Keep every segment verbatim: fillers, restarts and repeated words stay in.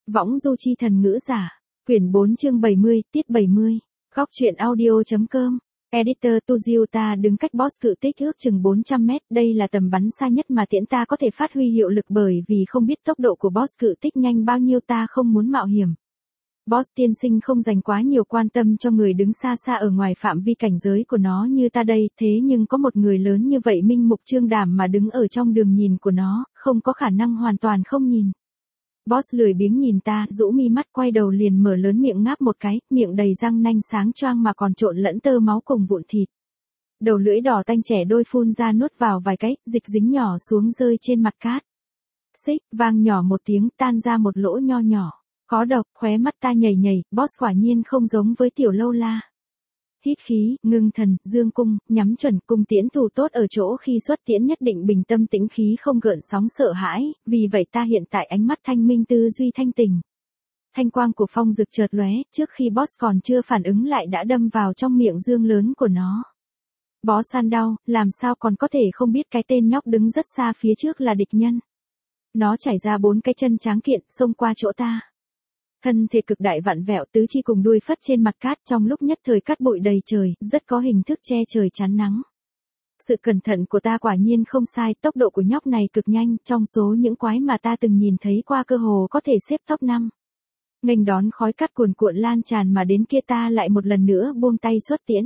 Võng du chi thần ngữ giả. Quyển bốn chương bảy mươi, tiết bảy mươi. Góc truyện audio.com. Editor Tuziu ta đứng cách boss cự tích ước chừng bốn trăm mét, đây là tầm bắn xa nhất mà tiễn ta có thể phát huy hiệu lực bởi vì không biết tốc độ của boss cự tích nhanh bao nhiêu ta không muốn mạo hiểm. Boss tiên sinh không dành quá nhiều quan tâm cho người đứng xa xa ở ngoài phạm vi cảnh giới của nó như ta đây, thế nhưng có một người lớn như vậy minh mục trương đảm mà đứng ở trong đường nhìn của nó, không có khả năng hoàn toàn không nhìn. Boss lười biếng nhìn ta, rũ mi mắt quay đầu liền mở lớn miệng ngáp một cái, miệng đầy răng nanh sáng choang mà còn trộn lẫn tơ máu cùng vụn thịt. Đầu lưỡi đỏ tanh trẻ đôi phun ra nuốt vào vài cái, dịch dính nhỏ xuống rơi trên mặt cát. Xích, vang nhỏ một tiếng tan ra một lỗ nho nhỏ. Có độc, khóe mắt ta nhảy nhảy, boss quả nhiên không giống với tiểu lâu la. Hít khí, ngưng thần, dương cung, nhắm chuẩn, cung tiễn thủ tốt ở chỗ khi xuất tiễn nhất định bình tâm tĩnh khí không gợn sóng sợ hãi, vì vậy ta hiện tại ánh mắt thanh minh tư duy thanh tình. Thanh quang của phong rực chợt lóe, trước khi boss còn chưa phản ứng lại đã đâm vào trong miệng dương lớn của nó. Bó săn đau, làm sao còn có thể không biết cái tên nhóc đứng rất xa phía trước là địch nhân. Nó chảy ra bốn cái chân tráng kiện, xông qua chỗ ta. Thân thể cực đại vặn vẹo tứ chi cùng đuôi phất trên mặt cát trong lúc nhất thời cát bụi đầy trời, rất có hình thức che trời chắn nắng. Sự cẩn thận của ta quả nhiên không sai, tốc độ của nhóc này cực nhanh, trong số những quái mà ta từng nhìn thấy qua cơ hồ có thể xếp top năm. Nghênh đón khói cát cuồn cuộn lan tràn mà đến kia ta lại một lần nữa buông tay xuất tiễn.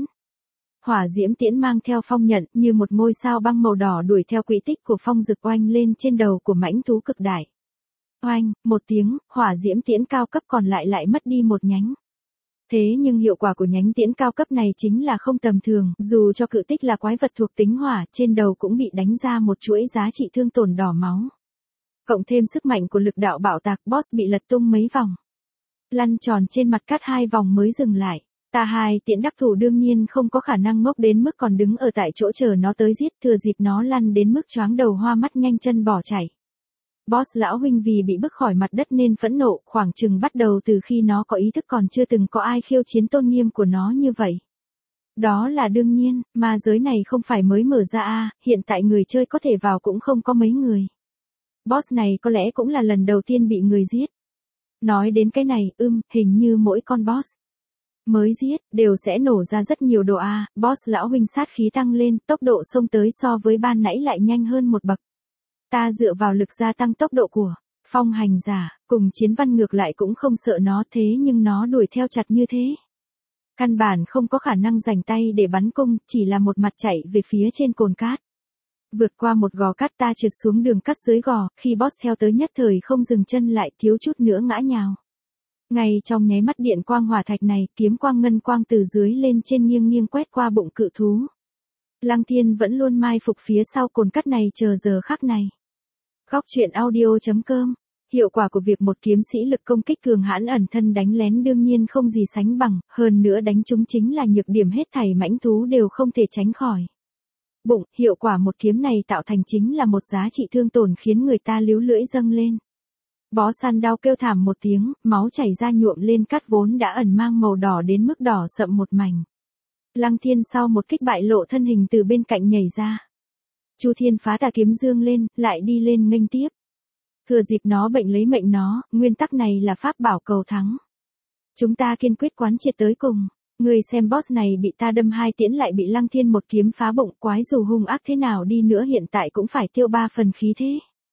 Hỏa diễm tiễn mang theo phong nhận như một ngôi sao băng màu đỏ đuổi theo quỹ tích của phong rực oanh lên trên đầu của mãnh thú cực đại. Oanh, một tiếng, hỏa diễm tiễn cao cấp còn lại lại mất đi một nhánh. Thế nhưng hiệu quả của nhánh tiễn cao cấp này chính là không tầm thường, dù cho cự tích là quái vật thuộc tính hỏa, trên đầu cũng bị đánh ra một chuỗi giá trị thương tổn đỏ máu. Cộng thêm sức mạnh của lực đạo bạo tạc, boss bị lật tung mấy vòng. Lăn tròn trên mặt cát hai vòng mới dừng lại. Ta hai tiễn đắc thủ đương nhiên không có khả năng ngốc đến mức còn đứng ở tại chỗ chờ nó tới giết, thừa dịp nó lăn đến mức choáng đầu hoa mắt nhanh chân bỏ chạy. Boss lão huynh vì bị bức khỏi mặt đất nên phẫn nộ, khoảng chừng bắt đầu từ khi nó có ý thức còn chưa từng có ai khiêu chiến tôn nghiêm của nó như vậy. Đó là đương nhiên, mà giới này không phải mới mở ra a, hiện tại người chơi có thể vào cũng không có mấy người. Boss này có lẽ cũng là lần đầu tiên bị người giết. Nói đến cái này, ưm, hình như mỗi con boss mới giết, đều sẽ nổ ra rất nhiều đồ a, boss lão huynh sát khí tăng lên, tốc độ xông tới so với ban nãy lại nhanh hơn một bậc. Ta dựa vào lực gia tăng tốc độ của phong hành giả, cùng chiến văn ngược lại cũng không sợ nó thế nhưng nó đuổi theo chặt như thế. Căn bản không có khả năng rảnh tay để bắn cung, chỉ là một mặt chạy về phía trên cồn cát. Vượt qua một gò cát ta trượt xuống đường cát dưới gò, khi boss theo tới nhất thời không dừng chân lại thiếu chút nữa ngã nhào. Ngay trong nháy mắt điện quang hỏa thạch này, kiếm quang ngân quang từ dưới lên trên nghiêng nghiêng quét qua bụng cự thú. Lăng Thiên vẫn luôn mai phục phía sau cồn cát này chờ giờ khắc này. Góc truyện audio.com. Hiệu quả của việc một kiếm sĩ lực công kích cường hãn ẩn thân đánh lén đương nhiên không gì sánh bằng, hơn nữa đánh trúng chính là nhược điểm hết thảy mãnh thú đều không thể tránh khỏi. Bụng, hiệu quả một kiếm này tạo thành chính là một giá trị thương tổn khiến người ta líu lưỡi dâng lên. Bó săn đau kêu thảm một tiếng, máu chảy ra nhuộm lên cát vốn đã ẩn mang màu đỏ đến mức đỏ sậm một mảnh. Lăng Thiên sau một kích bại lộ thân hình từ bên cạnh nhảy ra. Chu Thiên phá tà kiếm dương lên, lại đi lên nghênh tiếp. Thừa dịp nó bệnh lấy mệnh nó, nguyên tắc này là pháp bảo cầu thắng. Chúng ta kiên quyết quán triệt tới cùng. Người xem boss này bị ta đâm hai tiễn lại bị Lăng Thiên một kiếm phá bụng, quái dù hung ác thế nào đi nữa hiện tại cũng phải tiêu ba phần khí thế.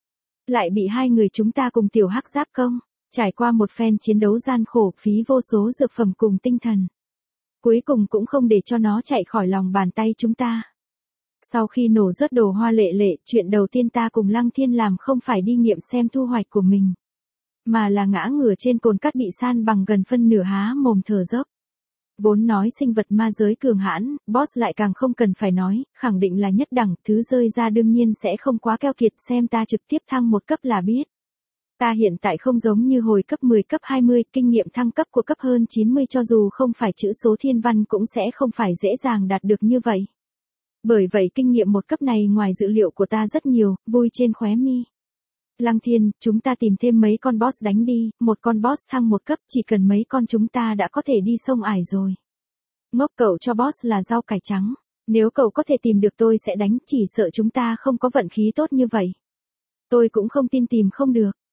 Lại bị hai người chúng ta cùng tiểu hắc giáp công, trải qua một phen chiến đấu gian khổ, phí vô số dược phẩm cùng tinh thần. Cuối cùng cũng không để cho nó chạy khỏi lòng bàn tay chúng ta. Sau khi nổ rớt đồ hoa lệ lệ, chuyện đầu tiên ta cùng Lăng Thiên làm không phải đi nghiệm xem thu hoạch của mình, mà là ngã ngửa trên cồn cát bị san bằng gần phân nửa há mồm thở dốc. Vốn nói sinh vật ma giới cường hãn, boss lại càng không cần phải nói, khẳng định là nhất đẳng, thứ rơi ra đương nhiên sẽ không quá keo kiệt, xem ta trực tiếp thăng một cấp là biết. Ta hiện tại không giống như hồi cấp mười cấp hai mươi, kinh nghiệm thăng cấp của cấp hơn chín mươi cho dù không phải chữ số thiên văn cũng sẽ không phải dễ dàng đạt được như vậy. Bởi vậy kinh nghiệm một cấp này ngoài dự liệu của ta rất nhiều, vui trên khóe mi. Lăng Thiên, chúng ta tìm thêm mấy con boss đánh đi, một con boss thăng một cấp chỉ cần mấy con chúng ta đã có thể đi sông ải rồi. Ngốc cậu cho boss là rau cải trắng, nếu cậu có thể tìm được tôi sẽ đánh, chỉ sợ chúng ta không có vận khí tốt như vậy. Tôi cũng không tin tìm không được.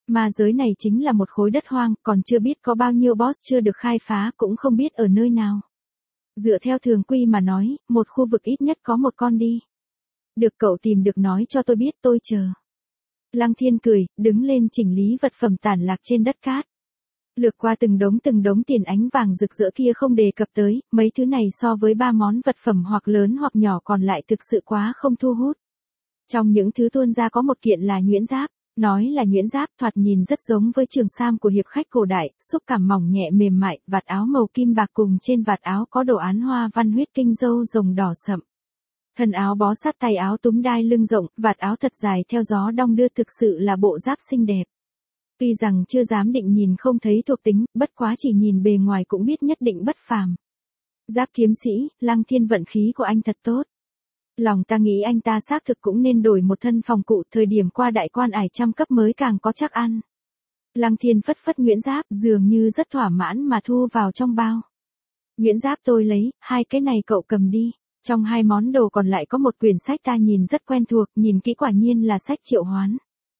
Ma giới này chính là một khối đất hoang, còn chưa biết có bao nhiêu boss chưa được khai phá, cũng không biết ở nơi nào. Dựa theo thường quy mà nói, một khu vực ít nhất có một con đi. Được cậu tìm được nói cho tôi biết, tôi chờ. Lăng Thiên cười, đứng lên chỉnh lý vật phẩm tản lạc trên đất cát. Lược qua từng đống từng đống tiền ánh vàng rực rỡ kia không đề cập tới, mấy thứ này so với ba món vật phẩm hoặc lớn hoặc nhỏ còn lại thực sự quá không thu hút. Trong những thứ tuôn ra có một kiện là nhuyễn giáp, nói là nhuyễn giáp thoạt nhìn rất giống với trường sam của hiệp khách cổ đại, xúc cảm mỏng nhẹ mềm mại, vạt áo màu kim bạc cùng trên vạt áo có đồ án hoa văn huyết kinh dâu rồng đỏ sậm. Thân áo bó sát tay áo túm đai lưng rộng, vạt áo thật dài theo gió đong đưa thực sự là bộ giáp xinh đẹp. Tuy rằng chưa dám định nhìn không thấy thuộc tính, bất quá chỉ nhìn bề ngoài cũng biết nhất định bất phàm. Giáp kiếm sĩ, Lăng Thiên vận khí của anh thật tốt. Lòng ta nghĩ anh ta xác thực cũng nên đổi một thân phòng cụ, thời điểm qua đại quan ải trăm cấp mới càng có chắc ăn. Lăng Thiên phất phất nhuyễn giáp, dường như rất thỏa mãn mà thu vào trong bao. Nhuyễn giáp tôi lấy, hai cái này cậu cầm đi. Trong hai món đồ còn lại có một quyển sách ta nhìn rất quen thuộc, nhìn kỹ quả nhiên là sách triệu hoán.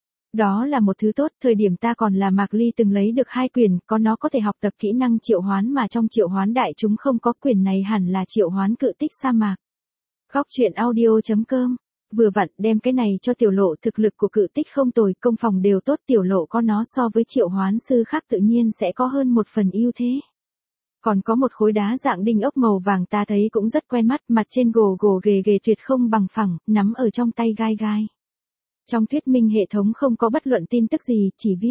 Đó là một thứ tốt, thời điểm ta còn là Mạc Ly từng lấy được hai quyển, có nó có thể học tập kỹ năng triệu hoán mà trong triệu hoán đại chúng không có, quyển này hẳn là triệu hoán cự tích sa mạc. Góc truyện audio chấm com, vừa vặn đem cái này cho tiểu lộ, thực lực của cự tích không tồi, công phòng đều tốt, tiểu lộ có nó so với triệu hoán sư khác tự nhiên sẽ có hơn một phần ưu thế. Còn có một khối đá dạng đinh ốc màu vàng ta thấy cũng rất quen mắt, mặt trên gồ gồ ghề ghề tuyệt không bằng phẳng, nắm ở trong tay gai gai. Trong thuyết minh hệ thống không có bất luận tin tức gì, chỉ viết.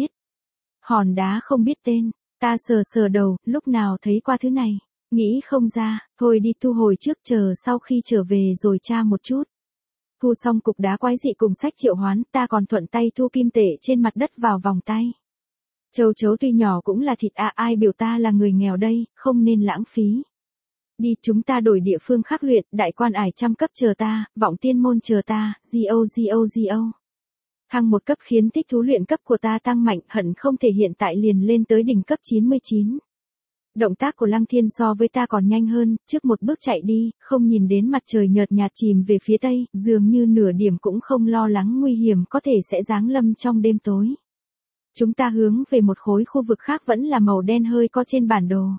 Hòn đá không biết tên, ta sờ sờ đầu, lúc nào thấy qua thứ này, nghĩ không ra, thôi đi thu hồi trước, chờ sau khi trở về rồi tra một chút. Thu xong cục đá quái dị cùng sách triệu hoán, ta còn thuận tay thu kim tệ trên mặt đất vào vòng tay. Châu chấu tuy nhỏ cũng là thịt à, ai biểu ta là người nghèo đây, không nên lãng phí. Đi, chúng ta đổi địa phương khác luyện, đại quan ải trăm cấp chờ ta, vọng tiên môn chờ ta, go go go. Thăng một cấp khiến tích thú luyện cấp của ta tăng mạnh, hận không thể hiện tại liền lên tới đỉnh cấp chín mươi chín. Động tác của Lăng Thiên so với ta còn nhanh hơn, trước một bước chạy đi, không nhìn đến mặt trời nhợt nhạt chìm về phía tây, dường như nửa điểm cũng không lo lắng nguy hiểm có thể sẽ giáng lâm trong đêm tối. Chúng ta hướng về một khối khu vực khác vẫn là màu đen hơi có trên bản đồ.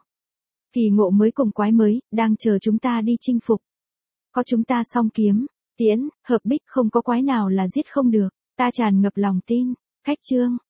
Kỳ ngộ mới cùng quái mới, đang chờ chúng ta đi chinh phục. Có chúng ta song kiếm, tiễn, hợp bích không có quái nào là giết không được, ta tràn ngập lòng tin. Khách chương.